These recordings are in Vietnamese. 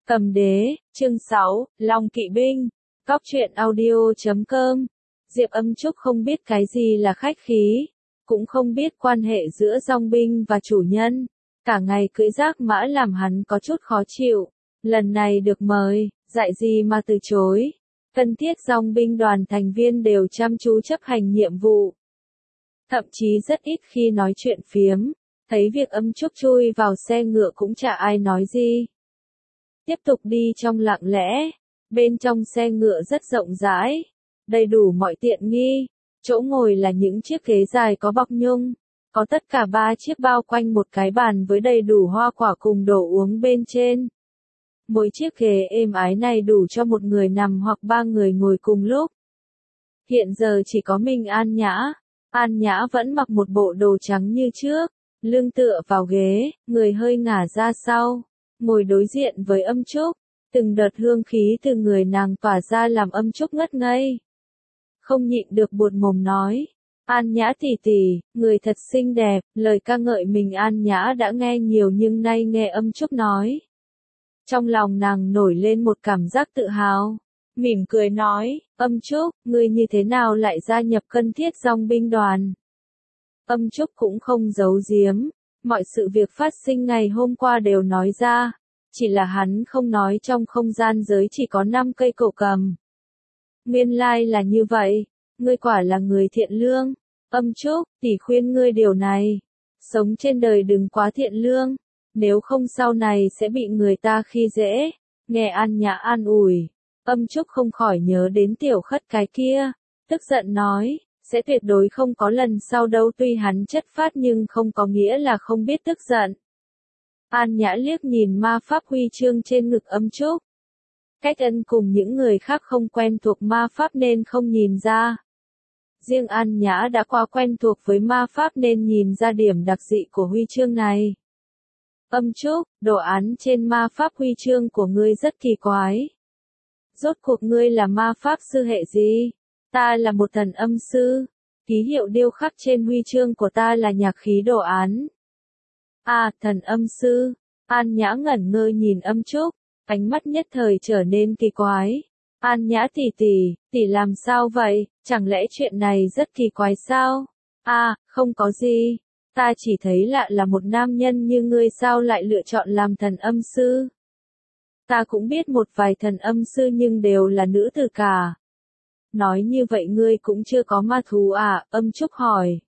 Cầm đế, chương 6, Long Kỵ Binh, Cóc truyện audio.com. Diệp Âm Trúc không biết cái gì là khách khí, cũng không biết quan hệ giữa dòng binh và chủ nhân. Cả ngày cưỡi giác mã làm hắn có chút khó chịu. Lần này được mời, dạy gì mà từ chối. Cần thiết dòng binh đoàn thành viên đều chăm chú chấp hành nhiệm vụ. Thậm chí rất ít khi nói chuyện phiếm, thấy việc Âm Trúc chui vào xe ngựa cũng chả ai nói gì. Tiếp tục đi trong lặng lẽ, bên trong xe ngựa rất rộng rãi, đầy đủ mọi tiện nghi, chỗ ngồi là những chiếc ghế dài có bọc nhung, có tất cả 3 chiếc bao quanh một cái bàn với đầy đủ hoa quả cùng đồ uống bên trên. Mỗi chiếc ghế êm ái này đủ cho một người nằm hoặc 3 người ngồi cùng lúc. Hiện giờ chỉ có mình An Nhã vẫn mặc một bộ đồ trắng như trước, lưng tựa vào ghế, người hơi ngả ra sau, ngồi đối diện với Âm Trúc, từng đợt hương khí từ người nàng tỏa ra làm Âm Trúc ngất ngây. Không nhịn được buột mồm nói, An Nhã tỷ tỷ, người thật xinh đẹp, lời ca ngợi mình An Nhã đã nghe nhiều nhưng nay nghe Âm Trúc nói. Trong lòng nàng nổi lên một cảm giác tự hào, mỉm cười nói, Âm Trúc, ngươi như thế nào lại gia nhập Cần Thiết dòng binh đoàn? Âm Trúc cũng không giấu giếm, mọi sự việc phát sinh ngày hôm qua đều nói ra, chỉ là hắn không nói trong không gian giới chỉ có 5 cây cổ cầm. Nguyên lai là như vậy, ngươi quả là người thiện lương, Âm Trúc, tỷ khuyên ngươi điều này, sống trên đời đừng quá thiện lương, nếu không sau này sẽ bị người ta khi dễ. Nghe An Nhã an ủi, Âm Trúc không khỏi nhớ đến Tiểu Khất cái kia, tức giận nói, sẽ tuyệt đối không có lần sau đâu, tuy hắn chất phát nhưng không có nghĩa là không biết tức giận. An Nhã liếc nhìn ma pháp huy chương trên ngực Âm Trúc. Cách Ân cùng những người khác không quen thuộc ma pháp nên không nhìn ra. Riêng An Nhã đã quá quen thuộc với ma pháp nên nhìn ra điểm đặc dị của huy chương này. Âm Trúc, đồ án trên ma pháp huy chương của ngươi rất kỳ quái. Rốt cuộc ngươi là ma pháp sư hệ gì? Ta là một thần âm sư. Ký hiệu điêu khắc trên huy chương của ta là nhạc khí đồ án. À, thần âm sư. An Nhã ngẩn ngơ nhìn Âm Trúc, ánh mắt nhất thời trở nên kỳ quái. An Nhã tỷ tỷ làm sao vậy? Chẳng lẽ chuyện này rất kỳ quái sao? À, không có gì. Ta chỉ thấy lạ là một nam nhân như ngươi sao lại lựa chọn làm thần âm sư. Ta cũng biết một vài thần âm sư nhưng đều là nữ tử cả. Nói như vậy ngươi cũng chưa có ma thú à? Âm Trúc hỏi.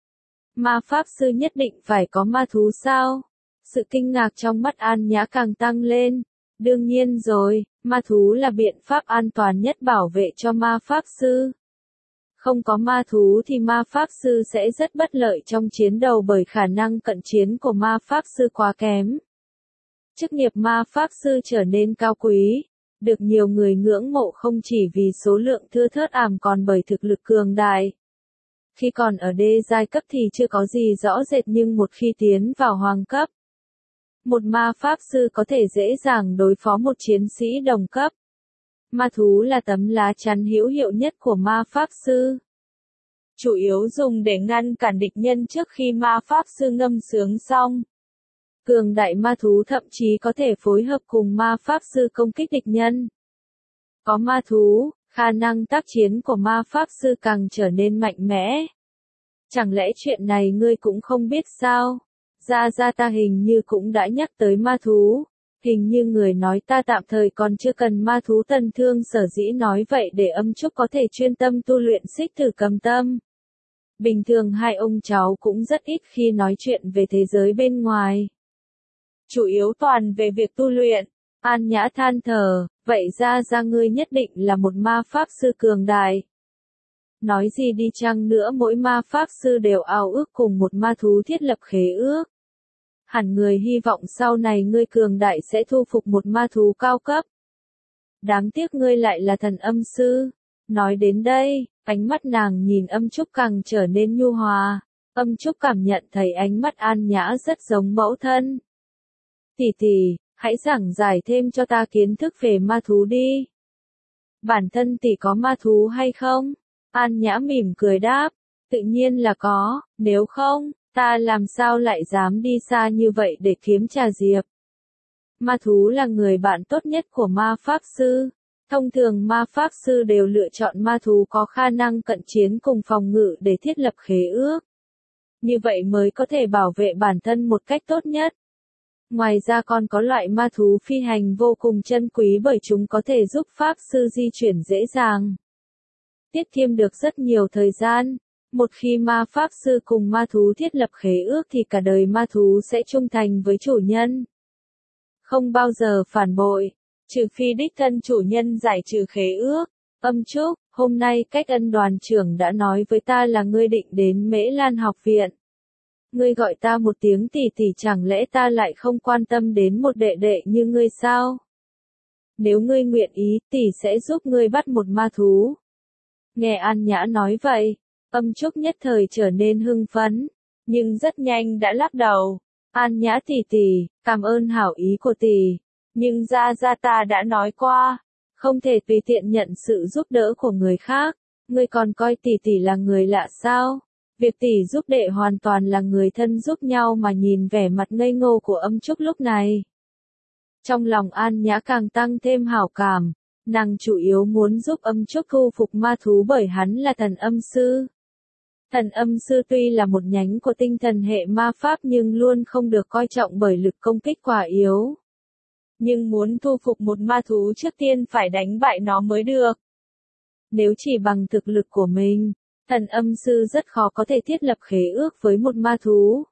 Ma pháp sư nhất định phải có ma thú sao? Sự kinh ngạc trong mắt An Nhã càng tăng lên. Đương nhiên rồi, ma thú là biện pháp an toàn nhất bảo vệ cho ma pháp sư. Không có ma thú thì ma pháp sư sẽ rất bất lợi trong chiến đấu bởi khả năng cận chiến của ma pháp sư quá kém. Chức nghiệp ma pháp sư trở nên cao quý, được nhiều người ngưỡng mộ không chỉ vì số lượng thưa thớt ảm còn bởi thực lực cường đại. Khi còn ở đê giai cấp thì chưa có gì rõ rệt nhưng một khi tiến vào hoàng cấp, một ma pháp sư có thể dễ dàng đối phó một chiến sĩ đồng cấp. Ma thú là tấm lá chắn hữu hiệu nhất của ma pháp sư. Chủ yếu dùng để ngăn cản địch nhân trước khi ma pháp sư ngâm sướng xong. Cường đại ma thú thậm chí có thể phối hợp cùng ma pháp sư công kích địch nhân. Có ma thú, khả năng tác chiến của ma pháp sư càng trở nên mạnh mẽ. Chẳng lẽ chuyện này ngươi cũng không biết sao? Ra ta hình như cũng đã nhắc tới ma thú. Hình như người nói ta tạm thời còn chưa cần ma thú tần thương sở dĩ nói vậy để Âm Trúc có thể chuyên tâm tu luyện xích thử cầm tâm. Bình thường hai ông cháu cũng rất ít khi nói chuyện về thế giới bên ngoài. Chủ yếu toàn về việc tu luyện. An Nhã than thở, vậy ra ngươi nhất định là một ma pháp sư cường đại. Nói gì đi chăng nữa mỗi ma pháp sư đều ao ước cùng một ma thú thiết lập khế ước. Hẳn người hy vọng sau này ngươi cường đại sẽ thu phục một ma thú cao cấp. Đáng tiếc ngươi lại là thần âm sư. Nói đến đây, ánh mắt nàng nhìn Âm Trúc càng trở nên nhu hòa. Âm Trúc cảm nhận thấy ánh mắt An Nhã rất giống mẫu thân. Tỷ, hãy giảng giải thêm cho ta kiến thức về ma thú đi. Bản thân tỷ có ma thú hay không? An Nhã mỉm cười đáp, tự nhiên là có, nếu không, ta làm sao lại dám đi xa như vậy để kiếm trà diệp. Ma thú là người bạn tốt nhất của ma pháp sư. Thông thường ma pháp sư đều lựa chọn ma thú có khả năng cận chiến cùng phòng ngự để thiết lập khế ước. Như vậy mới có thể bảo vệ bản thân một cách tốt nhất. Ngoài ra còn có loại ma thú phi hành vô cùng chân quý bởi chúng có thể giúp pháp sư di chuyển dễ dàng, tiết kiệm được rất nhiều thời gian. Một khi ma pháp sư cùng ma thú thiết lập khế ước thì cả đời ma thú sẽ trung thành với chủ nhân, không bao giờ phản bội, trừ phi đích thân chủ nhân giải trừ khế ước. Âm Trúc, hôm nay Cách Ân đoàn trưởng đã nói với ta là ngươi định đến Mễ Lan học viện. Ngươi gọi ta một tiếng tỷ tỷ, chẳng lẽ ta lại không quan tâm đến một đệ đệ như ngươi sao? Nếu ngươi nguyện ý, tỷ sẽ giúp ngươi bắt một ma thú. Nghe An Nhã nói vậy, Âm Trúc nhất thời trở nên hưng phấn, nhưng rất nhanh đã lắc đầu. An Nhã tỷ tỷ, cảm ơn hảo ý của tỷ, nhưng Gia Gia ta đã nói qua, không thể tùy tiện nhận sự giúp đỡ của người khác. Ngươi còn coi tỷ tỷ là người lạ sao? Việc tỷ giúp đệ hoàn toàn là người thân giúp nhau mà. Nhìn vẻ mặt ngây ngô của Âm Trúc lúc này, trong lòng An Nhã càng tăng thêm hảo cảm. Nàng chủ yếu muốn giúp Âm Trúc thu phục ma thú bởi hắn là thần âm sư. Thần âm sư tuy là một nhánh của tinh thần hệ ma pháp nhưng luôn không được coi trọng bởi lực công kích quá yếu. Nhưng muốn thu phục một ma thú trước tiên phải đánh bại nó mới được. Nếu chỉ bằng thực lực của mình, thần âm sư rất khó có thể thiết lập khế ước với một ma thú.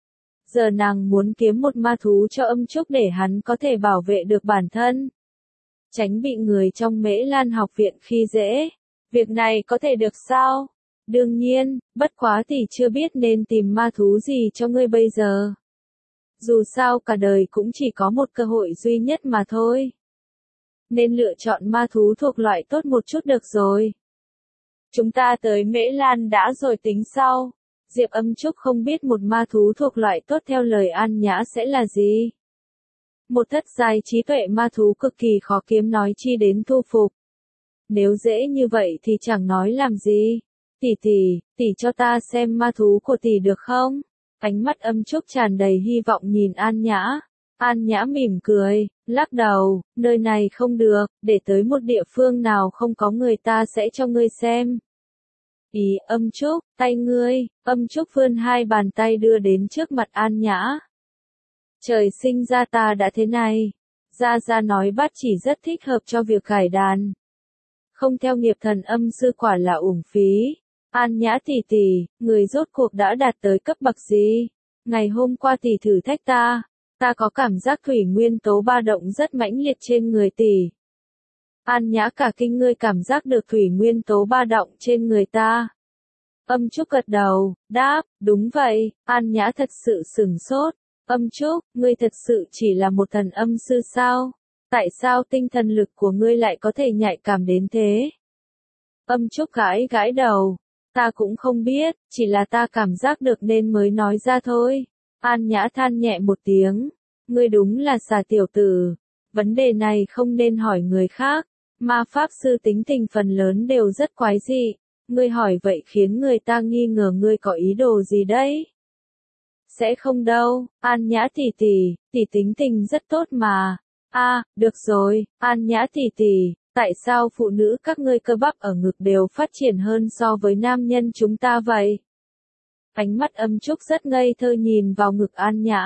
Giờ nàng muốn kiếm một ma thú cho Âm Trúc để hắn có thể bảo vệ được bản thân, tránh bị người trong Mễ Lan học viện khi dễ. Việc này có thể được sao? Đương nhiên, bất quá tỷ chưa biết nên tìm ma thú gì cho ngươi bây giờ. Dù sao cả đời cũng chỉ có một cơ hội duy nhất mà thôi. Nên lựa chọn ma thú thuộc loại tốt một chút được rồi. Chúng ta tới Mễ Lan đã rồi tính sau. Diệp Âm Trúc không biết một ma thú thuộc loại tốt theo lời An Nhã sẽ là gì. Một thất giai trí tuệ ma thú cực kỳ khó kiếm, nói chi đến thu phục. Nếu dễ như vậy thì chẳng nói làm gì. Tỷ cho ta xem ma thú của tỷ được không? Ánh mắt Âm Trúc tràn đầy hy vọng nhìn An Nhã. An Nhã mỉm cười, lắc đầu, nơi này không được, để tới một địa phương nào không có người ta sẽ cho ngươi xem. Ý, Âm Trúc, tay ngươi. Âm Trúc vươn hai bàn tay đưa đến trước mặt An Nhã. Trời sinh ra ta đã thế này. Gia Gia nói bát chỉ rất thích hợp cho việc gảy đàn. Không theo nghiệp thần âm sư quả là uổng phí. An Nhã tỷ tỷ, người rốt cuộc đã đạt tới cấp bậc gì? Ngày hôm qua tỷ thử thách ta có cảm giác thủy nguyên tố ba động rất mãnh liệt trên người tỷ. An Nhã cả kinh, ngươi cảm giác được thủy nguyên tố ba động trên người ta? Âm Trúc gật đầu, đáp, đúng vậy. An Nhã thật sự sửng sốt. Âm Trúc, ngươi thật sự chỉ là một thần âm sư sao? Tại sao tinh thần lực của ngươi lại có thể nhạy cảm đến thế? Âm Trúc gãi gãi đầu. Ta cũng không biết, chỉ là ta cảm giác được nên mới nói ra thôi. An Nhã than nhẹ một tiếng. Ngươi đúng là xà tiểu tử. Vấn đề này không nên hỏi người khác. Ma pháp sư tính tình phần lớn đều rất quái dị. Ngươi hỏi vậy khiến người ta nghi ngờ ngươi có ý đồ gì đấy. Sẽ không đâu, An Nhã tỷ tính tình rất tốt mà. Được rồi, An Nhã tỷ, tại sao phụ nữ các ngươi cơ bắp ở ngực đều phát triển hơn so với nam nhân chúng ta vậy? Ánh mắt Âm Trúc rất ngây thơ nhìn vào ngực An Nhã.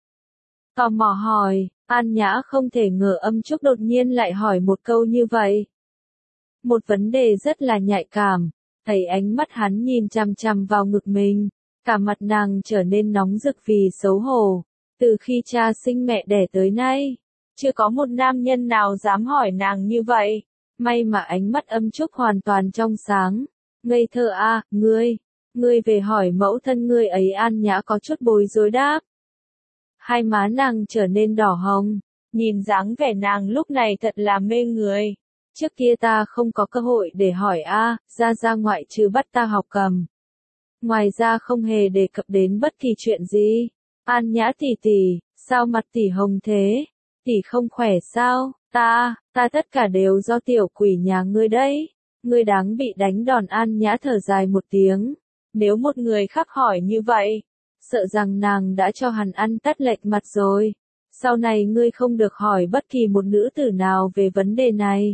Tò mò hỏi, An Nhã không thể ngờ Âm Trúc đột nhiên lại hỏi một câu như vậy. Một vấn đề rất là nhạy cảm, thấy ánh mắt hắn nhìn chằm chằm vào ngực mình. Cả mặt nàng trở nên nóng rực vì xấu hổ. Từ khi cha sinh mẹ đẻ tới nay, chưa có một nam nhân nào dám hỏi nàng như vậy. May mà ánh mắt Âm Trúc hoàn toàn trong sáng. Ngây thơ ngươi về hỏi mẫu thân ngươi ấy. An Nhã có chút bối rối đáp. Hai má nàng trở nên đỏ hồng. Nhìn dáng vẻ nàng lúc này thật là mê người. Trước kia ta không có cơ hội để hỏi Gia ngoại trừ bắt ta học cầm. Ngoài ra không hề đề cập đến bất kỳ chuyện gì. An Nhã tỷ, sao mặt tỷ hồng thế? Tỷ không khỏe sao? Ta tất cả đều do tiểu quỷ nhà ngươi đấy. Ngươi đáng bị đánh đòn. An Nhã thở dài một tiếng. Nếu một người khác hỏi như vậy, sợ rằng nàng đã cho hắn ăn tát lệch mặt rồi. Sau này ngươi không được hỏi bất kỳ một nữ tử nào về vấn đề này.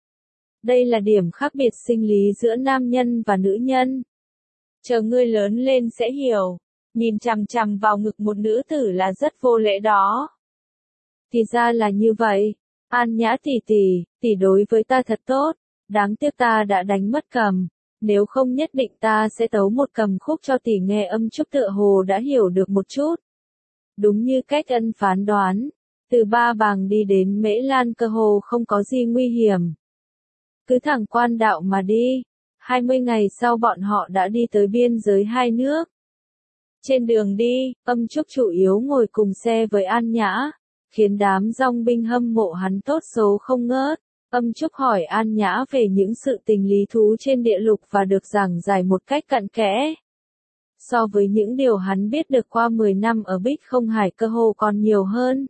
Đây là điểm khác biệt sinh lý giữa nam nhân và nữ nhân. Chờ ngươi lớn lên sẽ hiểu, nhìn chằm chằm vào ngực một nữ tử là rất vô lễ đó. Thì ra là như vậy, An Nhã tỷ đối với ta thật tốt, đáng tiếc ta đã đánh mất cầm, nếu không nhất định ta sẽ tấu một cầm khúc cho tỷ nghe. Âm Trúc tựa hồ đã hiểu được một chút. Đúng như cách Ân phán đoán, từ Ba Bàng đi đến Mễ Lan cơ hồ không có gì nguy hiểm. Cứ thẳng quan đạo mà đi, 20 ngày sau bọn họ đã đi tới biên giới hai nước. Trên đường đi, Âm Trúc chủ yếu ngồi cùng xe với An Nhã, khiến đám dong binh hâm mộ hắn tốt số không ngớt. Âm Trúc hỏi An Nhã về những sự tình lý thú trên địa lục và được giảng giải một cách cặn kẽ. So với những điều hắn biết được qua 10 năm ở Bích Không Hải cơ hồ còn nhiều hơn.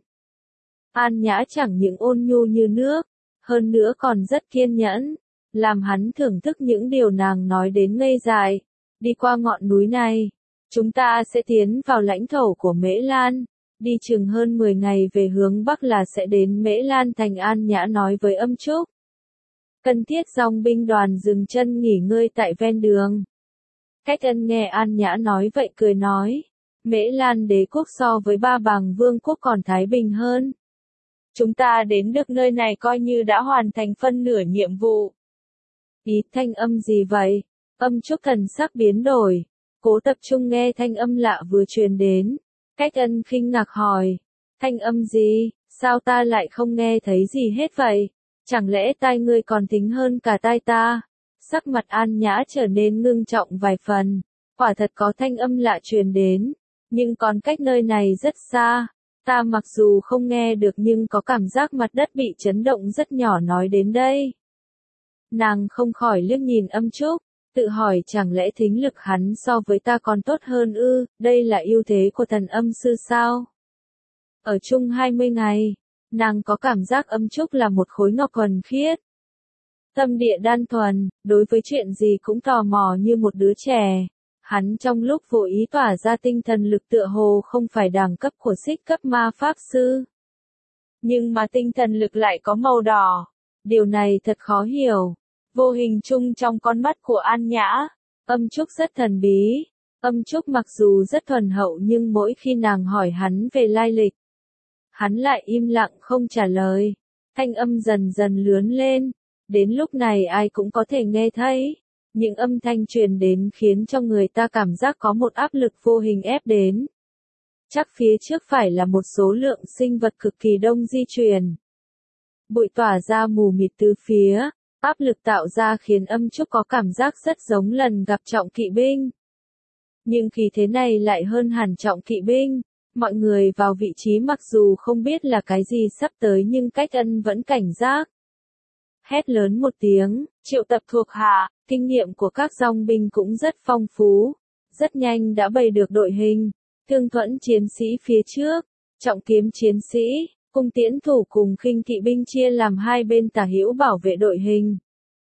An Nhã chẳng những ôn nhu như nước, hơn nữa còn rất kiên nhẫn, làm hắn thưởng thức những điều nàng nói đến ngây dại. Đi qua ngọn núi này, chúng ta sẽ tiến vào lãnh thổ của Mễ Lan, đi chừng hơn 10 ngày về hướng Bắc là sẽ đến Mễ Lan thành. An Nhã nói với Âm Trúc. Cần Thiết dòng binh đoàn dừng chân nghỉ ngơi tại ven đường. Cách Ân nghe An Nhã nói vậy cười nói, Mễ Lan đế quốc so với Ba Bàng vương quốc còn thái bình hơn. Chúng ta đến được nơi này coi như đã hoàn thành phân nửa nhiệm vụ. Ý thanh âm gì vậy? Âm Trúc thần sắc biến đổi, cố tập trung nghe thanh âm lạ vừa truyền đến. Cách Ân khinh ngạc hỏi, thanh âm gì, sao ta lại không nghe thấy gì hết vậy? Chẳng lẽ tai ngươi còn thính hơn cả tai ta? Sắc mặt An Nhã trở nên ngưng trọng vài phần, quả thật có thanh âm lạ truyền đến, nhưng còn cách nơi này rất xa. Ta mặc dù không nghe được nhưng có cảm giác mặt đất bị chấn động rất nhỏ. Nói đến đây, nàng không khỏi liếc nhìn Âm Trúc, tự hỏi chẳng lẽ thính lực hắn so với ta còn tốt hơn ư? Đây là ưu thế của thần âm sư sao? Ở chung 20 ngày, nàng có cảm giác Âm Trúc là một khối ngọc thuần khiết. Tâm địa đan thuần, đối với chuyện gì cũng tò mò như một đứa trẻ. Hắn trong lúc vô ý tỏa ra tinh thần lực tựa hồ không phải đẳng cấp của xích cấp ma pháp sư. Nhưng mà tinh thần lực lại có màu đỏ. Điều này thật khó hiểu. Vô hình chung trong con mắt của An Nhã, Âm Trúc rất thần bí. Âm Trúc mặc dù rất thuần hậu nhưng mỗi khi nàng hỏi hắn về lai lịch, hắn lại im lặng không trả lời. Thanh âm dần dần lớn lên. Đến lúc này ai cũng có thể nghe thấy. Những âm thanh truyền đến khiến cho người ta cảm giác có một áp lực vô hình ép đến. Chắc phía trước phải là một số lượng sinh vật cực kỳ đông di chuyển. Bụi tỏa ra mù mịt từ phía, áp lực tạo ra khiến Âm Trúc có cảm giác rất giống lần gặp trọng kỵ binh. Nhưng khí thế này lại hơn hẳn trọng kỵ binh. Mọi người vào vị trí mặc dù không biết là cái gì sắp tới nhưng Cách Ân vẫn cảnh giác. Hét lớn một tiếng, triệu tập thuộc hạ, kinh nghiệm của các dòng binh cũng rất phong phú, rất nhanh đã bày được đội hình, thương thuẫn chiến sĩ phía trước, trọng kiếm chiến sĩ, cung tiễn thủ cùng khinh kỵ binh chia làm hai bên tả hữu bảo vệ đội hình.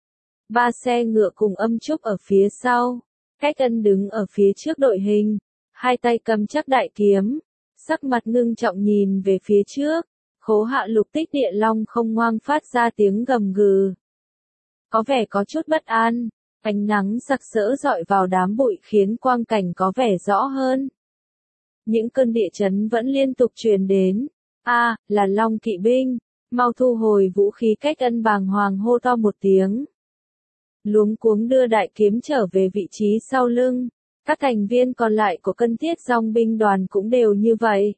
3 xe ngựa cùng Âm Trúc ở phía sau, Cách Ân đứng ở phía trước đội hình, hai tay cầm chắc đại kiếm, sắc mặt ngưng trọng nhìn về phía trước. Khố Hạ Lục Tích Địa Long không ngoang phát ra tiếng gầm gừ. Có vẻ có chút bất an, ánh nắng sặc sỡ rọi vào đám bụi khiến quang cảnh có vẻ rõ hơn. Những cơn địa chấn vẫn liên tục truyền đến. Là Long kỵ binh, mau thu hồi vũ khí. Cách Ân bàng hoàng hô to một tiếng. Luống cuống đưa đại kiếm trở về vị trí sau lưng. Các thành viên còn lại của Cần Thiết dòng binh đoàn cũng đều như vậy.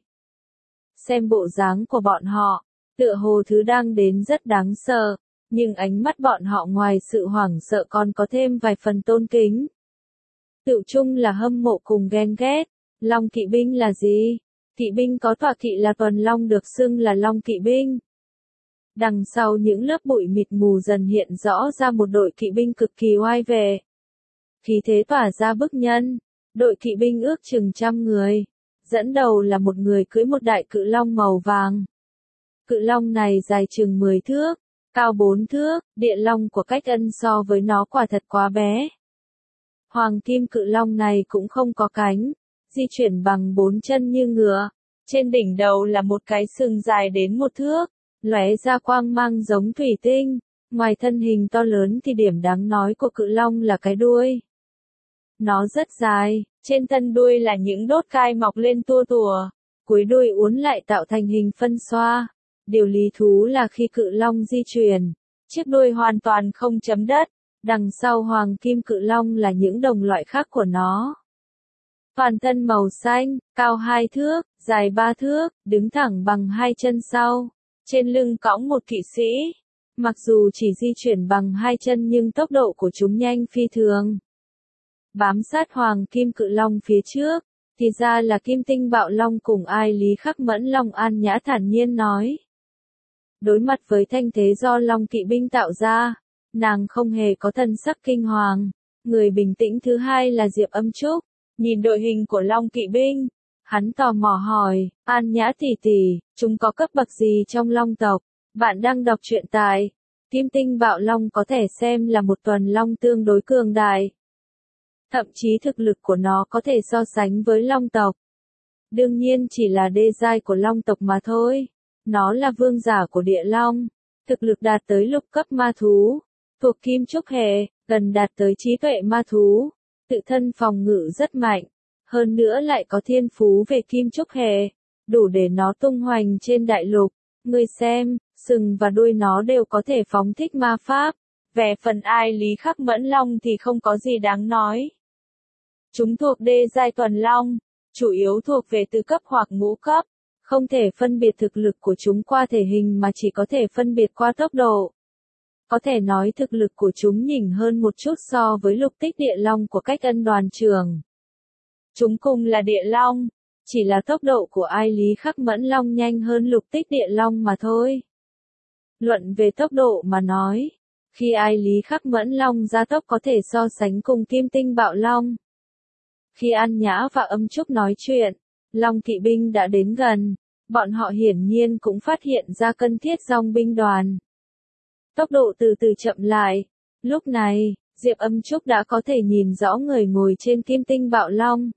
Xem bộ dáng của bọn họ, tựa hồ thứ đang đến rất đáng sợ, nhưng ánh mắt bọn họ ngoài sự hoảng sợ còn có thêm vài phần tôn kính. Tựu chung là hâm mộ cùng ghen ghét. Long kỵ binh là gì? Kỵ binh có tọa kỵ là tuần long được xưng là Long kỵ binh. Đằng sau những lớp bụi mịt mù dần hiện rõ ra một đội kỵ binh cực kỳ oai vệ. Khí thế tỏa ra bức nhân, đội kỵ binh ước chừng 100 người. Dẫn đầu là một người cưỡi một đại cự long màu vàng. Cự long này dài chừng 10 thước, cao 4 thước, địa long của Cách Ân so với nó quả thật quá bé. Hoàng kim cự long này cũng không có cánh, di chuyển bằng 4 chân như ngựa. Trên đỉnh đầu là một cái sừng dài đến 1 thước, lóe ra quang mang giống thủy tinh. Ngoài thân hình to lớn thì điểm đáng nói của cự long là cái đuôi. Nó rất dài, trên thân đuôi là những đốt gai mọc lên tua tủa, cuối đuôi uốn lại tạo thành hình phân xoa. Điều lý thú là khi cự long di chuyển, chiếc đuôi hoàn toàn không chấm đất, đằng sau hoàng kim cự long là những đồng loại khác của nó. Toàn thân màu xanh, cao 2 thước, dài 3 thước, đứng thẳng bằng 2 chân sau, trên lưng cõng một kỵ sĩ. Mặc dù chỉ di chuyển bằng 2 chân nhưng tốc độ của chúng nhanh phi thường. Bám sát hoàng kim cự long phía trước, thì ra là Kim Tinh Bạo Long cùng Ai Lý Khắc Mẫn Long. An Nhã thản nhiên nói. Đối mặt với thanh thế do Long kỵ binh tạo ra, nàng không hề có thần sắc kinh hoàng. Người bình tĩnh thứ hai là Diệp Âm Trúc, nhìn đội hình của Long kỵ binh, hắn tò mò hỏi, An Nhã tỷ tỷ, chúng có cấp bậc gì trong Long tộc? Bạn đang đọc truyện tại Kim Tinh Bạo Long, có thể xem là một tuần long tương đối cường đại. Thậm chí thực lực của nó có thể so sánh với Long tộc. Đương nhiên chỉ là đê giai của Long tộc mà thôi. Nó là vương giả của địa long, thực lực đạt tới lục cấp ma thú, thuộc kim trúc hệ, gần đạt tới trí tuệ ma thú, tự thân phòng ngự rất mạnh, hơn nữa lại có thiên phú về kim trúc hệ, đủ để nó tung hoành trên đại lục. Người xem, sừng và đuôi nó đều có thể phóng thích ma pháp. Về phần Ai Lý Khắc Mẫn Long thì không có gì đáng nói. Chúng thuộc đê giai tuần long, chủ yếu thuộc về tứ cấp hoặc ngũ cấp, không thể phân biệt thực lực của chúng qua thể hình mà chỉ có thể phân biệt qua tốc độ. Có thể nói thực lực của chúng nhỉnh hơn một chút so với lục tích địa long của Cách Ân đoàn trưởng. Chúng cùng là địa long, chỉ là tốc độ của Ai Lý Khắc Mẫn Long nhanh hơn lục tích địa long mà thôi. Luận về tốc độ mà nói, khi Ai Lý Khắc Mẫn Long gia tốc có thể so sánh cùng Kim Tinh Bạo Long. Khi An Nhã và Âm Trúc nói chuyện, Long kỵ binh đã đến gần, bọn họ hiển nhiên cũng phát hiện ra Cân Thiết Dòng binh đoàn. Tốc độ từ từ chậm lại, lúc này, Diệp Âm Trúc đã có thể nhìn rõ người ngồi trên Kim Tinh Bạo Long.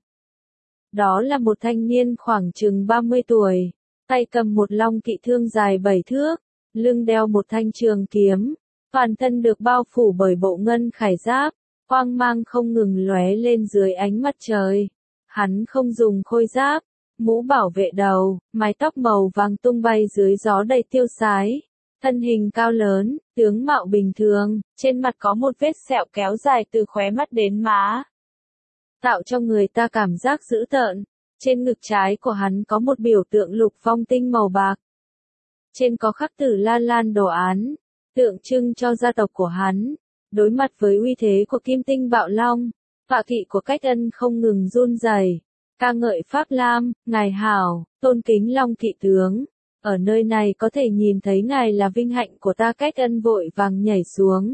Đó là một thanh niên khoảng chừng 30 tuổi, tay cầm một long kỵ thương dài 7 thước, lưng đeo một thanh trường kiếm, toàn thân được bao phủ bởi bộ ngân khải giáp, quang mang không ngừng lóe lên dưới ánh mặt trời. Hắn không dùng khôi giáp, mũ bảo vệ đầu, mái tóc màu vàng tung bay dưới gió đầy tiêu sái. Thân hình cao lớn, tướng mạo bình thường, trên mặt có một vết sẹo kéo dài từ khóe mắt đến má, tạo cho người ta cảm giác dữ tợn. Trên ngực trái của hắn có một biểu tượng lục phong tinh màu bạc. Trên có khắc Tử La Lan đồ án, tượng trưng cho gia tộc của hắn. Đối mặt với uy thế của Kim Tinh Bạo Long, tọa kỵ của Cách Ân không ngừng run rẩy, ca ngợi Pháp Lam, ngài hảo, tôn kính Long kỵ tướng. Ở nơi này có thể nhìn thấy ngài là vinh hạnh của ta. Cách Ân vội vàng nhảy xuống,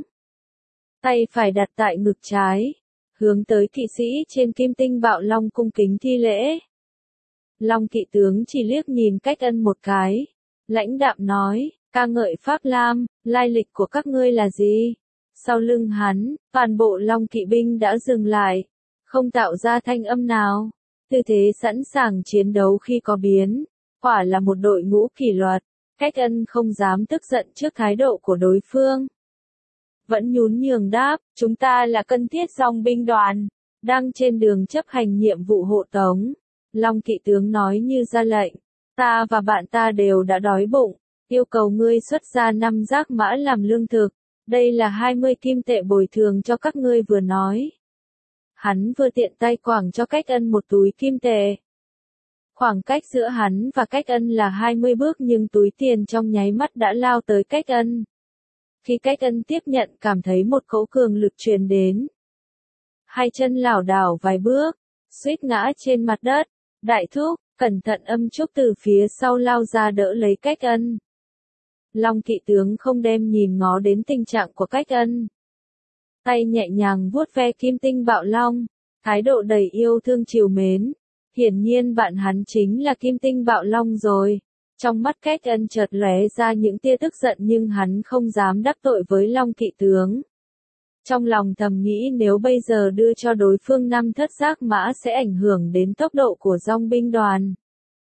tay phải đặt tại ngực trái, hướng tới kỵ sĩ trên Kim Tinh Bạo Long cung kính thi lễ. Long kỵ tướng chỉ liếc nhìn Cách Ân một cái, lãnh đạm nói, ca ngợi Pháp Lam, lai lịch của các ngươi là gì? Sau lưng hắn, toàn bộ Long kỵ binh đã dừng lại, không tạo ra thanh âm nào. Tư thế sẵn sàng chiến đấu khi có biến, quả là một đội ngũ kỷ luật. Cách Ân không dám tức giận trước thái độ của đối phương, vẫn nhún nhường đáp, chúng ta là Cân Thiết Dòng binh đoàn, đang trên đường chấp hành nhiệm vụ hộ tống. Long kỵ tướng nói như ra lệnh, ta và bạn ta đều đã đói bụng, yêu cầu ngươi xuất ra 5 giác mã làm lương thực, đây là 20 kim tệ bồi thường cho các ngươi vừa nói. Hắn vừa tiện tay quẳng cho Cách Ân một túi kim tệ. Khoảng cách giữa hắn và Cách Ân là 20 bước nhưng túi tiền trong nháy mắt đã lao tới Cách Ân. Khi Cách Ân tiếp nhận cảm thấy một cỗ cường lực truyền đến. Hai chân lảo đảo vài bước, suýt ngã trên mặt đất. Đại thúc, cẩn thận. Âm Trúc từ phía sau lao ra đỡ lấy Cách Ân. Long kỵ tướng không đem nhìn ngó đến tình trạng của Cách Ân. Tay nhẹ nhàng vuốt ve Kim Tinh Bạo Long, thái độ đầy yêu thương trìu mến. Hiển nhiên bạn hắn chính là Kim Tinh Bạo Long rồi. Trong mắt Cách Ân chợt lóe ra những tia tức giận nhưng hắn không dám đắc tội với Long kỵ tướng. Trong lòng thầm nghĩ nếu bây giờ đưa cho đối phương 5 thất giác mã sẽ ảnh hưởng đến tốc độ của dòng binh đoàn.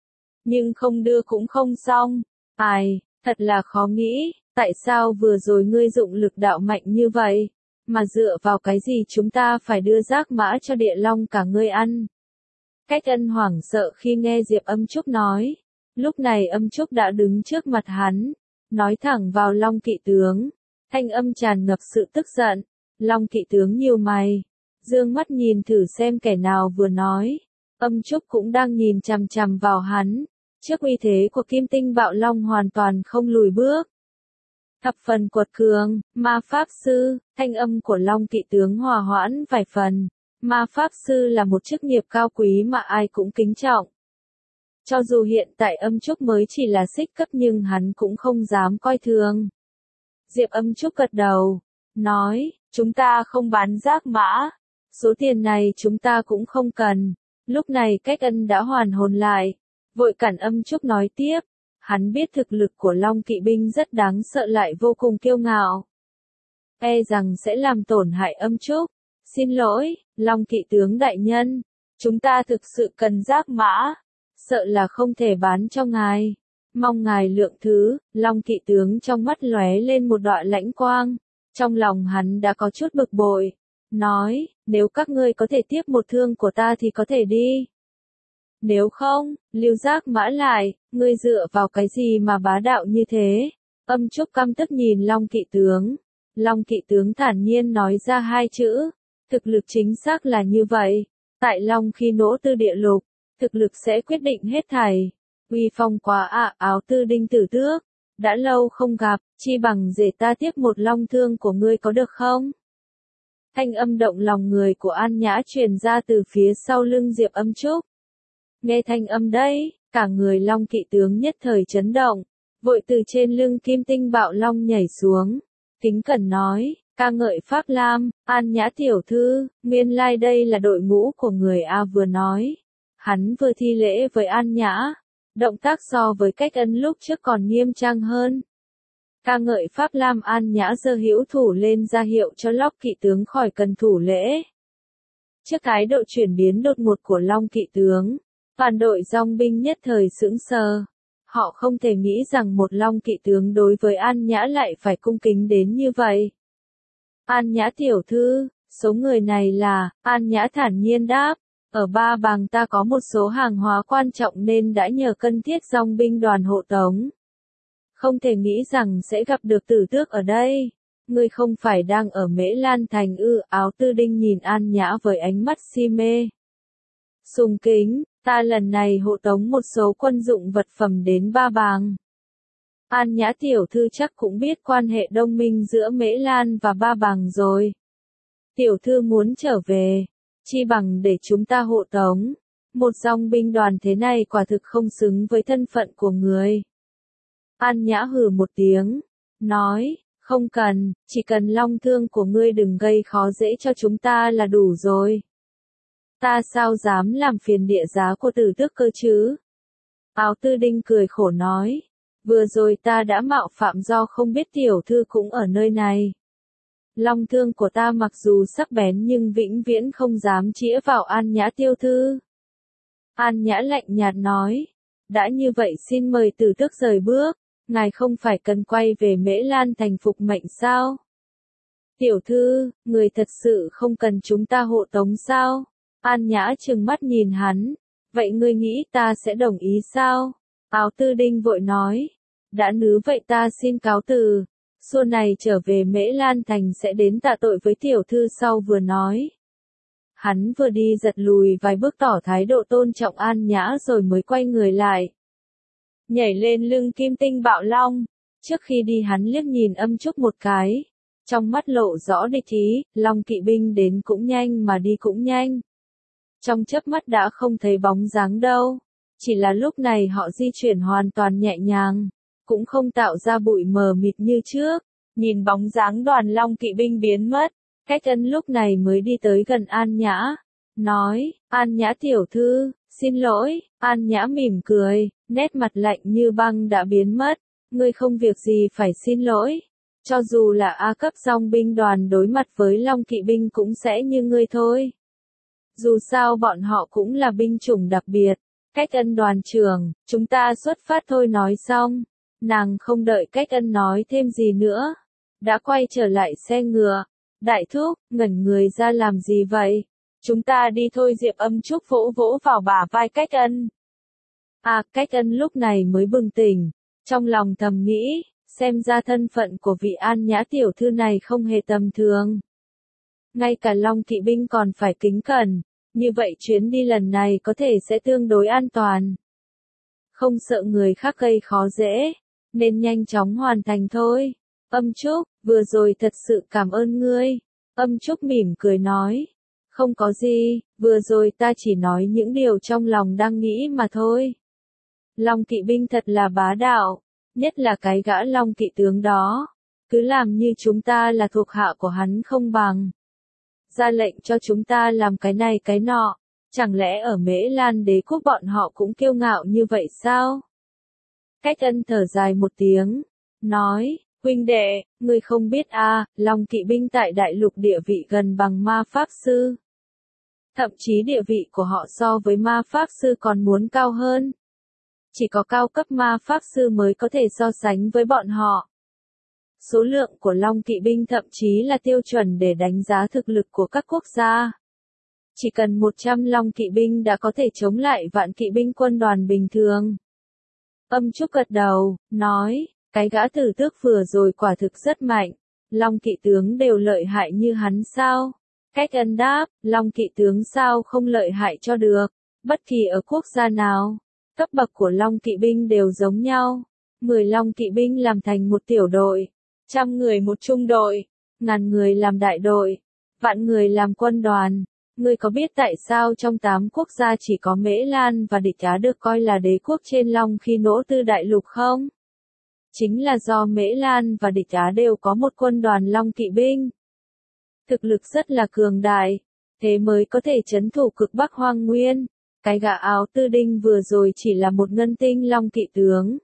nhưng không đưa cũng không xong. Ai, thật là khó nghĩ, tại sao vừa rồi ngươi dụng lực đạo mạnh như vậy, mà dựa vào cái gì chúng ta phải đưa giác mã cho địa long cả ngươi ăn. Cách Ân hoảng sợ khi nghe Diệp Âm Trúc nói. Lúc này Âm Trúc đã đứng trước mặt hắn, nói thẳng vào Long Kỵ tướng, thanh âm tràn ngập sự tức giận. Long Kỵ tướng nhíu mày, dương mắt nhìn thử xem kẻ nào vừa nói. Âm Trúc cũng đang nhìn chằm chằm vào hắn, trước uy thế của Kim Tinh Bạo Long hoàn toàn không lùi bước. Thập phần quật cường, ma pháp sư, thanh âm của Long Kỵ tướng hòa hoãn vài phần. Ma pháp sư là một chức nghiệp cao quý mà ai cũng kính trọng. Cho dù hiện tại Âm Trúc mới chỉ là xích cấp nhưng hắn cũng không dám coi thường. Diệp Âm Trúc gật đầu, nói, chúng ta không bán giác mã, số tiền này chúng ta cũng không cần. Lúc này Cách Ân đã hoàn hồn lại, vội cản Âm Trúc nói tiếp, hắn biết thực lực của Long Kỵ binh rất đáng sợ lại vô cùng kiêu ngạo. E rằng sẽ làm tổn hại Âm Trúc. Xin lỗi, Long Kỵ tướng đại nhân, chúng ta thực sự cần giác mã, sợ là không thể bán cho ngài. Mong ngài lượng thứ. Long Kỵ tướng trong mắt lóe lên một đoạn lãnh quang, trong lòng hắn đã có chút bực bội, nói, nếu các ngươi có thể tiếp một thương của ta thì có thể đi. Nếu không, lưu giác mã lại, ngươi dựa vào cái gì mà bá đạo như thế? Âm Trúc căm tức nhìn Long Kỵ tướng. Long Kỵ tướng thản nhiên nói ra hai chữ. Thực lực chính xác là như vậy. Tại Long khi nỗ tư địa lục, thực lực sẽ quyết định hết thảy. Uy phong quá ạ Áo Tư Đinh Tử Tước. Đã lâu không gặp, chi bằng để ta tiếp một long thương của ngươi có được không? Thanh âm động lòng người của An Nhã truyền ra từ phía sau lưng Diệp Âm Trúc. Nghe thanh âm đấy, cả người Long Kỵ tướng nhất thời chấn động, vội từ trên lưng Kim Tinh Bạo Long nhảy xuống, kính cẩn nói, ca ngợi Pháp Lam, An Nhã tiểu thư, nguyên lai đây là đội ngũ của người A vừa nói. Hắn vừa thi lễ với An Nhã, động tác so với Cách Ân lúc trước còn nghiêm trang hơn. Ca ngợi Pháp Lam. An Nhã giơ hữu thủ lên ra hiệu cho Long Kỵ tướng khỏi cần thủ lễ. Trước thái độ chuyển biến đột ngột của Long Kỵ tướng, toàn đội dòng binh nhất thời sững sờ. Họ không thể nghĩ rằng một Long Kỵ tướng đối với An Nhã lại phải cung kính đến như vậy. An Nhã tiểu thư, số người này là, An Nhã thản nhiên đáp, ở Ba Bàng ta có một số hàng hóa quan trọng nên đã nhờ Cân Thiết dòng binh đoàn hộ tống. Không thể nghĩ rằng sẽ gặp được Tử Tước ở đây. Ngươi không phải đang ở Mễ Lan Thành ư? Áo Tư Đinh nhìn An Nhã với ánh mắt si mê. Sùng kính, ta lần này hộ tống một số quân dụng vật phẩm đến Ba Bàng. An Nhã tiểu thư chắc cũng biết quan hệ đồng minh giữa Mễ Lan và Ba Bàng rồi. Tiểu thư muốn trở về, chi bằng để chúng ta hộ tống. Một dòng binh đoàn thế này quả thực không xứng với thân phận của người. An Nhã hừ một tiếng, nói, không cần, chỉ cần long thương của ngươi đừng gây khó dễ cho chúng ta là đủ rồi. Ta sao dám làm phiền địa giá của Tử Tước cơ chứ? Áo Tư Đinh cười khổ nói, vừa rồi ta đã mạo phạm do không biết tiểu thư cũng ở nơi này. Long thương của ta mặc dù sắc bén nhưng vĩnh viễn không dám chĩa vào An Nhã tiểu thư. An Nhã lạnh nhạt nói, đã như vậy xin mời Tử Tước rời bước, ngài không phải cần quay về Mễ Lan Thành phục mệnh sao? Tiểu thư, người thật sự không cần chúng ta hộ tống sao? An Nhã trừng mắt nhìn hắn, vậy ngươi nghĩ ta sẽ đồng ý sao? Áo Tư Đinh vội nói, đã nếu vậy ta xin cáo từ, xuôi này trở về Mễ Lan Thành sẽ đến tạ tội với tiểu thư sau vừa nói. Hắn vừa đi giật lùi vài bước tỏ thái độ tôn trọng An Nhã rồi mới quay người lại. Nhảy lên lưng Kim Tinh Bạo Long, trước khi đi hắn liếc nhìn Âm Trúc một cái, trong mắt lộ rõ địch ý, Long Kỵ binh đến cũng nhanh mà đi cũng nhanh. Trong chớp mắt đã không thấy bóng dáng đâu, chỉ là lúc này họ di chuyển hoàn toàn nhẹ nhàng, cũng không tạo ra bụi mờ mịt như trước. Nhìn bóng dáng đoàn Long Kỵ binh biến mất, Cách Ân lúc này mới đi tới gần An Nhã, nói, An Nhã tiểu thư, xin lỗi. An Nhã mỉm cười, nét mặt lạnh như băng đã biến mất, ngươi không việc gì phải xin lỗi. Cho dù là A cấp dòng binh đoàn đối mặt với Long Kỵ binh cũng sẽ như ngươi thôi. Dù sao bọn họ cũng là binh chủng đặc biệt, Cách Ân đoàn trưởng, chúng ta xuất phát thôi nói xong. Nàng không đợi Cách Ân nói thêm gì nữa. Đã quay trở lại xe ngựa. Đại thúc, ngẩn người ra làm gì vậy? Chúng ta đi thôi, Diệp Âm Trúc vỗ vỗ vào bả vai Cách Ân. À, Cách Ân lúc này mới bừng tỉnh. Trong lòng thầm nghĩ, xem ra thân phận của vị An Nhã tiểu thư này không hề tầm thường. Ngay cả Long kỵ binh còn phải kính cẩn. Như vậy chuyến đi lần này có thể sẽ tương đối an toàn. Không sợ người khác gây khó dễ, nên nhanh chóng hoàn thành thôi. Âm Trúc, vừa rồi thật sự cảm ơn ngươi. Âm Trúc mỉm cười nói. Không có gì, vừa rồi ta chỉ nói những điều trong lòng đang nghĩ mà thôi. Long kỵ binh thật là bá đạo, nhất là cái gã Long kỵ tướng đó. Cứ làm như chúng ta là thuộc hạ của hắn không bằng. Ra lệnh cho chúng ta làm cái này cái nọ, chẳng lẽ ở Mễ Lan đế quốc bọn họ cũng kiêu ngạo như vậy sao? Cách Ân thở dài một tiếng, nói, huynh đệ, ngươi không biết à, Long kỵ binh tại đại lục địa vị gần bằng ma pháp sư. Thậm chí địa vị của họ so với ma pháp sư còn muốn cao hơn. Chỉ có cao cấp ma pháp sư mới có thể so sánh với bọn họ. Số lượng của Long kỵ binh thậm chí là tiêu chuẩn để đánh giá thực lực của các quốc gia. Chỉ cần 100 Long kỵ binh đã có thể chống lại vạn kỵ binh quân đoàn bình thường. Âm Trúc gật đầu, nói, cái gã tử tước vừa rồi quả thực rất mạnh. Long kỵ tướng đều lợi hại như hắn sao? Cách Ân đáp, Long kỵ tướng sao không lợi hại cho được. Bất kỳ ở quốc gia nào, cấp bậc của Long kỵ binh đều giống nhau. 10 Long kỵ binh làm thành một tiểu đội. 100 người một trung đội, 1000 người làm đại đội, vạn người làm quân đoàn. Ngươi có biết tại sao trong 8 quốc gia chỉ có Mễ Lan và Địch Á được coi là đế quốc trên Long khi nỗ tư đại lục không? Chính là do Mễ Lan và Địch Á đều có một quân đoàn Long kỵ binh. Thực lực rất là cường đại, thế mới có thể trấn thủ cực Bắc Hoang Nguyên. Cái gã áo tư đinh vừa rồi chỉ là một ngân tinh Long kỵ tướng.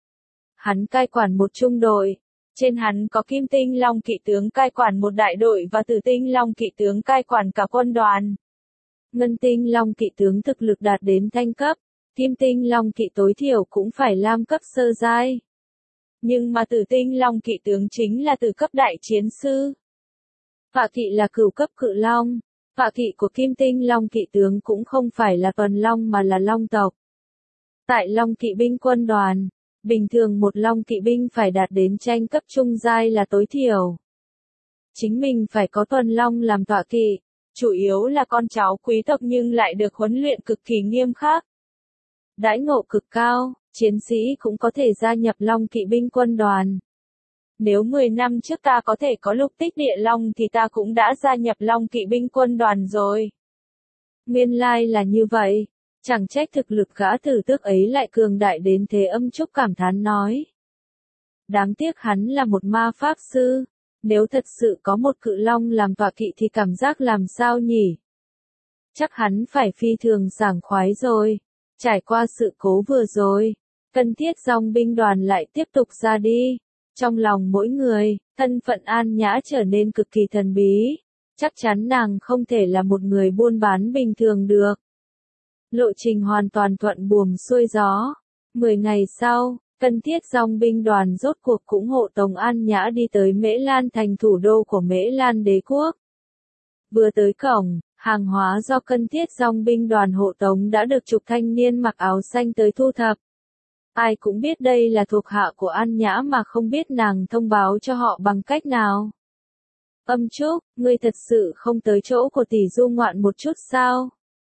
Hắn cai quản một trung đội. Trên hắn có kim tinh Long kỵ tướng cai quản một đại đội và tử tinh Long kỵ tướng cai quản cả quân đoàn. Ngân tinh Long kỵ tướng thực lực đạt đến thanh cấp, kim tinh Long kỵ tối thiểu cũng phải lam cấp sơ giai. Nhưng mà tử tinh Long kỵ tướng chính là tử cấp đại chiến sư. Phạ kỵ là cửu cấp cự long, phạ kỵ của kim tinh Long kỵ tướng cũng không phải là tuần long mà là long tộc. Tại Long kỵ binh quân đoàn, bình thường một Long kỵ binh phải đạt đến tranh cấp trung giai là tối thiểu. Chính mình phải có tuần long làm tọa kỵ, chủ yếu là con cháu quý tộc nhưng lại được huấn luyện cực kỳ nghiêm khắc. Đãi ngộ cực cao, chiến sĩ cũng có thể gia nhập Long kỵ binh quân đoàn. Nếu 10 năm trước ta có thể có lục tích địa long thì ta cũng đã gia nhập Long kỵ binh quân đoàn rồi. Nguyên lai là như vậy. Chẳng trách thực lực gã tử tước ấy lại cường đại đến thế. Âm Trúc cảm thán nói. Đáng tiếc hắn là một ma pháp sư. Nếu thật sự có một cự long làm tọa kỵ thì cảm giác làm sao nhỉ? Chắc hắn phải phi thường sảng khoái rồi. Trải qua sự cố vừa rồi, Cần Thiết dòng binh đoàn lại tiếp tục ra đi. Trong lòng mỗi người, thân phận An Nhã trở nên cực kỳ thần bí. Chắc chắn nàng không thể là một người buôn bán bình thường được. Lộ trình hoàn toàn thuận buồm xuôi gió. 10 ngày sau, Cần Thiết dòng binh đoàn rốt cuộc cũng hộ tống An Nhã đi tới Mễ Lan thành thủ đô của Mễ Lan đế quốc. Vừa tới cổng, hàng hóa do Cần Thiết dòng binh đoàn hộ tống đã được chục thanh niên mặc áo xanh tới thu thập. Ai cũng biết đây là thuộc hạ của An Nhã mà không biết nàng thông báo cho họ bằng cách nào. Âm Trúc, ngươi thật sự không tới chỗ của tỷ du ngoạn một chút sao?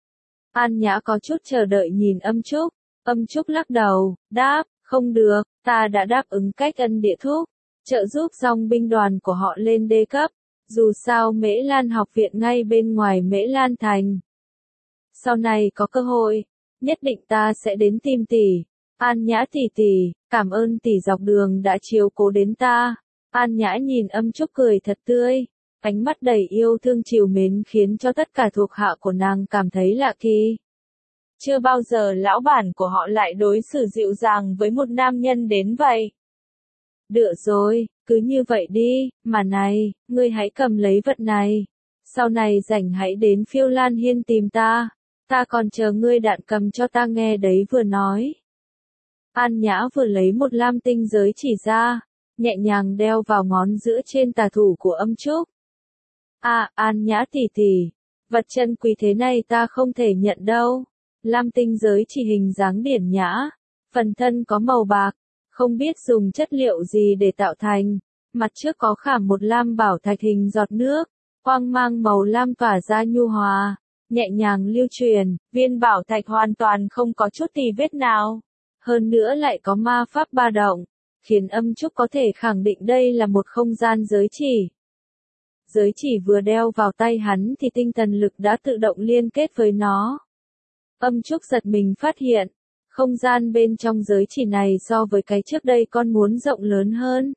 An Nhã có chút chờ đợi nhìn Âm Trúc. Âm Trúc lắc đầu, đáp, không được, ta đã đáp ứng Cách Ân địa thúc, trợ giúp dòng binh đoàn của họ lên đê cấp. Dù sao Mễ Lan học viện ngay bên ngoài Mễ Lan thành. Sau này có cơ hội, nhất định ta sẽ đến tìm tỷ. An Nhã tỷ tỷ, cảm ơn tỷ dọc đường đã chiếu cố đến ta. An Nhã nhìn Âm Trúc cười thật tươi, ánh mắt đầy yêu thương trìu mến khiến cho tất cả thuộc hạ của nàng cảm thấy lạ kỳ. Chưa bao giờ lão bản của họ lại đối xử dịu dàng với một nam nhân đến vậy. Được rồi, cứ như vậy đi, mà này, ngươi hãy cầm lấy vật này. Sau này rảnh hãy đến Phiêu Lan Hiên tìm ta. Ta còn chờ ngươi đạn cầm cho ta nghe đấy vừa nói. An Nhã vừa lấy một lam tinh giới chỉ ra, nhẹ nhàng đeo vào ngón giữa trên tà thủ của Âm Trúc. An Nhã tỷ tỷ, vật chân quý thế này ta không thể nhận đâu. Lam tinh giới chỉ hình dáng điển nhã, phần thân có màu bạc, không biết dùng chất liệu gì để tạo thành. Mặt trước có khảm một lam bảo thạch hình giọt nước, quang mang màu lam tỏa ra nhu hòa, nhẹ nhàng lưu truyền, viên bảo thạch hoàn toàn không có chút tì vết nào. Hơn nữa lại có ma pháp ba động, khiến Âm Trúc có thể khẳng định đây là một không gian giới chỉ. Giới chỉ vừa đeo vào tay hắn thì tinh thần lực đã tự động liên kết với nó. Âm Trúc giật mình phát hiện, không gian bên trong giới chỉ này so với cái trước đây con muốn rộng lớn hơn.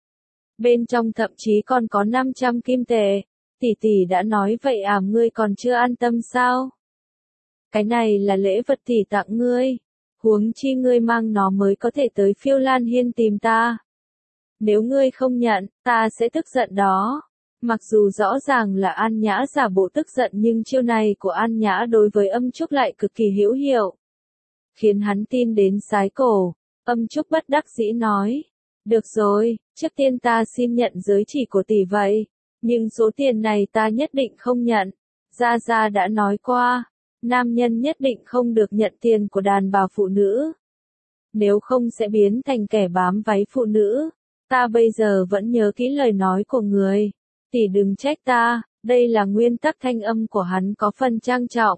Bên trong thậm chí còn có 500 kim tệ. Tỷ tỷ đã nói vậy ngươi còn chưa an tâm sao? Cái này là lễ vật tỷ tặng ngươi. Huống chi ngươi mang nó mới có thể tới Phiêu Lan Hiên tìm ta. Nếu ngươi không nhận, ta sẽ tức giận đó. Mặc dù rõ ràng là An Nhã giả bộ tức giận nhưng chiêu này của An Nhã đối với Âm Trúc lại cực kỳ hữu hiệu. Khiến hắn tin đến sái cổ. Âm Trúc bất đắc dĩ nói. Được rồi, trước tiên ta xin nhận giới chỉ của tỷ vậy. Nhưng số tiền này ta nhất định không nhận. Gia Gia đã nói qua, nam nhân nhất định không được nhận tiền của đàn bà phụ nữ. Nếu không sẽ biến thành kẻ bám váy phụ nữ. Ta bây giờ vẫn nhớ kỹ lời nói của người. Tỷ đừng trách ta, đây là nguyên tắc. Thanh âm của hắn có phần trang trọng.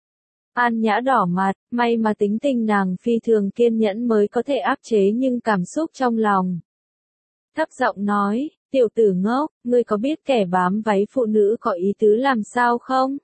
An Nhã đỏ mặt, may mà tính tình nàng phi thường kiên nhẫn mới có thể áp chế nhưng cảm xúc trong lòng. Thấp giọng nói, tiểu tử ngốc, ngươi có biết kẻ bám váy phụ nữ có ý tứ làm sao không?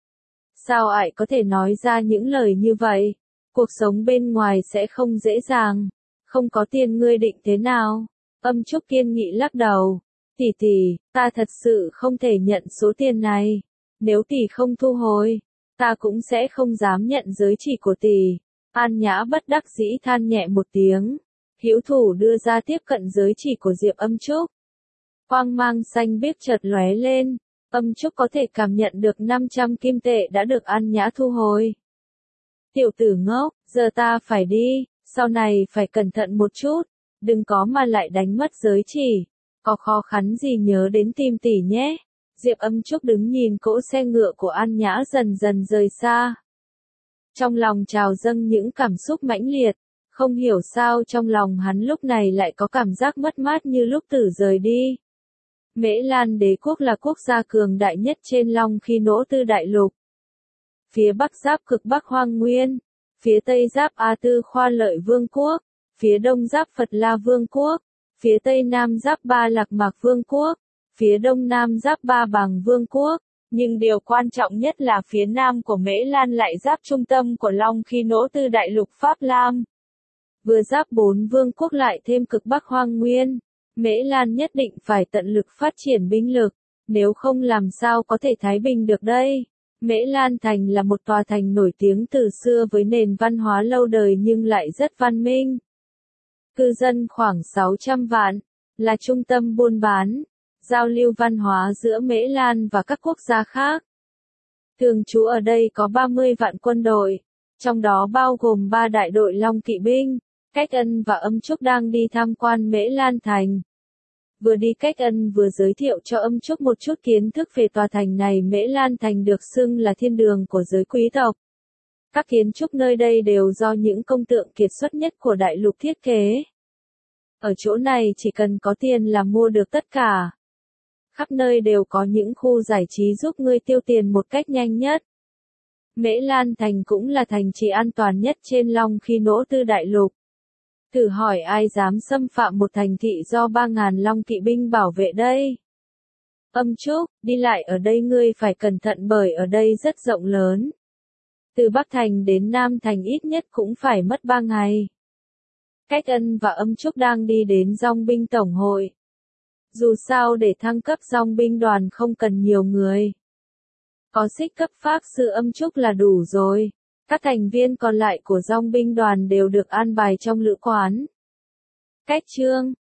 Sao ải có thể nói ra những lời như vậy? Cuộc sống bên ngoài sẽ không dễ dàng. Không có tiền ngươi định thế nào? Âm Trúc kiên nghị lắc đầu. Tỷ tỷ, ta thật sự không thể nhận số tiền này. Nếu tỷ không thu hồi, ta cũng sẽ không dám nhận giới chỉ của tỷ. An Nhã bất đắc dĩ than nhẹ một tiếng. Hữu thủ đưa ra tiếp cận giới chỉ của Diệp Âm Trúc. Quang mang xanh biếc chợt lóe lên. Âm Trúc có thể cảm nhận được 500 kim tệ đã được An Nhã thu hồi. Tiểu tử ngốc, giờ ta phải đi, sau này phải cẩn thận một chút, đừng có mà lại đánh mất giới chỉ. Có khó khăn gì nhớ đến tìm tỷ nhé. Diệp Âm Trúc đứng nhìn cỗ xe ngựa của An Nhã dần dần rời xa. Trong lòng trào dâng những cảm xúc mãnh liệt, không hiểu sao trong lòng hắn lúc này lại có cảm giác mất mát như lúc Tử rời đi. Mễ Lan đế quốc là quốc gia cường đại nhất trên Long Khi Nỗ Tư đại lục. Phía Bắc giáp cực Bắc Hoang Nguyên, phía Tây giáp A Tư Khoa Lợi Vương quốc, phía Đông giáp Phật La Vương quốc, phía Tây Nam giáp Ba Lạc Mạc Vương quốc, phía Đông Nam giáp Ba Bàng Vương quốc. Nhưng điều quan trọng nhất là phía Nam của Mễ Lan lại giáp trung tâm của Long Khi Nỗ Tư đại lục Pháp Lam. Vừa giáp 4 vương quốc lại thêm cực Bắc Hoang Nguyên. Mễ Lan nhất định phải tận lực phát triển binh lực, nếu không làm sao có thể thái bình được đây. Mễ Lan Thành là một tòa thành nổi tiếng từ xưa với nền văn hóa lâu đời nhưng lại rất văn minh. Cư dân khoảng 600 vạn, là trung tâm buôn bán, giao lưu văn hóa giữa Mễ Lan và các quốc gia khác. Thường trú ở đây có 30 vạn quân đội, trong đó bao gồm 3 đại đội Long Kỵ binh. Cách Ân và Âm Trúc đang đi tham quan Mễ Lan Thành. Vừa đi Cách Ân vừa giới thiệu cho Âm Trúc một chút kiến thức về tòa thành này. Mễ Lan Thành được xưng là thiên đường của giới quý tộc. Các kiến trúc nơi đây đều do những công tượng kiệt xuất nhất của đại lục thiết kế. Ở chỗ này chỉ cần có tiền là mua được tất cả. Khắp nơi đều có những khu giải trí giúp ngươi tiêu tiền một cách nhanh nhất. Mễ Lan Thành cũng là thành trì an toàn nhất trên Long Khi Nỗ Tư đại lục. Thử hỏi ai dám xâm phạm một thành thị do 3.000 Long Kỵ binh bảo vệ đây? Âm Trúc, đi lại ở đây ngươi phải cẩn thận bởi ở đây rất rộng lớn. Từ Bắc Thành đến Nam Thành ít nhất cũng phải mất 3 ngày. Cách Ân và Âm Trúc đang đi đến dòng binh tổng hội. Dù sao để thăng cấp dòng binh đoàn không cần nhiều người. Có xích cấp pháp sư Âm Trúc là đủ rồi. Các thành viên còn lại của dòng binh đoàn đều được an bài trong lữ quán. Cách chương